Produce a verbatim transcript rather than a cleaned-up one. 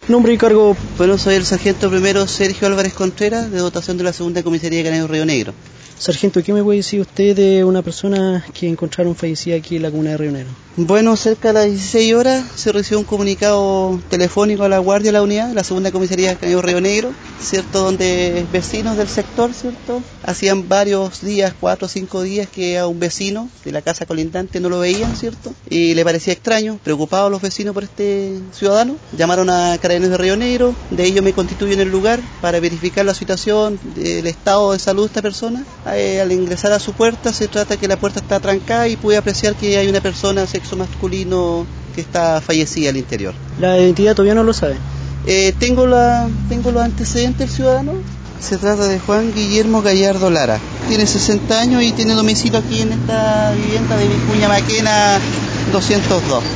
Nombre y cargo. Bueno, soy el sargento primero Sergio Álvarez Contreras, de dotación de la segunda comisaría de Carabineros Río Negro. Sargento, ¿qué me puede decir usted de una persona que encontraron fallecida aquí en la comuna de Río Negro? Bueno, cerca de las dieciséis horas se recibió un comunicado telefónico a la guardia de la unidad, la segunda comisaría de Carabineros Río Negro, ¿cierto? Donde vecinos del sector, ¿cierto? Hacían varios días, cuatro o cinco días, que a un vecino de la casa colindante no lo veían, ¿cierto? Y le parecía extraño, preocupados los vecinos por este ciudadano, llamaron a Carabineros de Río Negro, de ellos me constituyo en el lugar para verificar la situación, el estado de salud de esta persona. Eh, al ingresar a su puerta se trata que la puerta está trancada y pude apreciar que hay una persona sexo masculino que está fallecida al interior. ¿La identidad todavía no lo sabe? Eh, tengo, la, tengo los antecedentes del ciudadano. Se trata de Juan Guillermo Gallardo Lara. Tiene sesenta años y tiene domicilio aquí en esta vivienda de Vicuña Maquena doscientos dos.